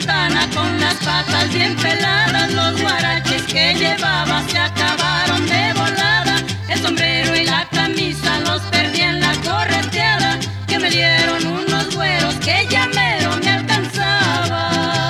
ventana con las patas bien peladas. Los guaraches que llevaba se acabaron de volada. El sombrero y la camisa los perdí en la correteada, que me dieron unos güeros que ya mero me alcanzaba.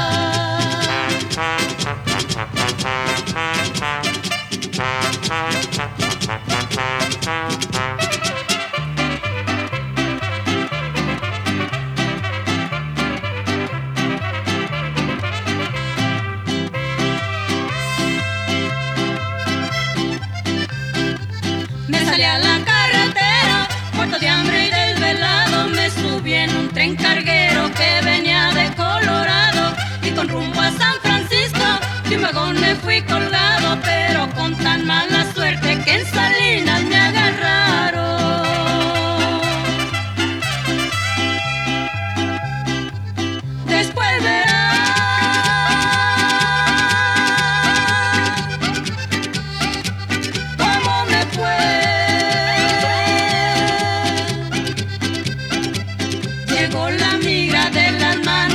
Me salí a la carretera, muerto de hambre y desvelado. Me subí en un tren carguero que venía de Colorado, y con rumbo a San Francisco de un vagón me fui colgado, pero con tan mala suerte que en Salinas me agarraron. Después verás cómo me fue. Llegó la migra de las manos